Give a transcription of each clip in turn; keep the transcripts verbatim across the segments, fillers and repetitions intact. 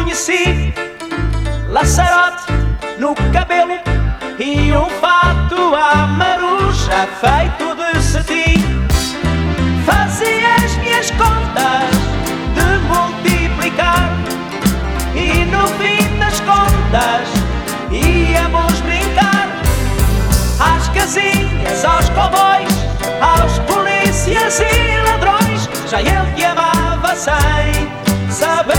conheci, laçarote no cabelo e um fato à maruja feito de cetim. Fazia as minhas contas de multiplicar e no fim das contas íamos brincar. Às casinhas, aos cowboys, aos polícias e ladrões, já ele te amava sem saber.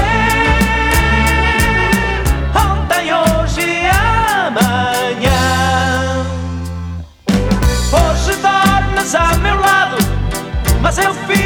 Ontem, hoje e amanhã. Hoje dormes a meu lado, mas eu fico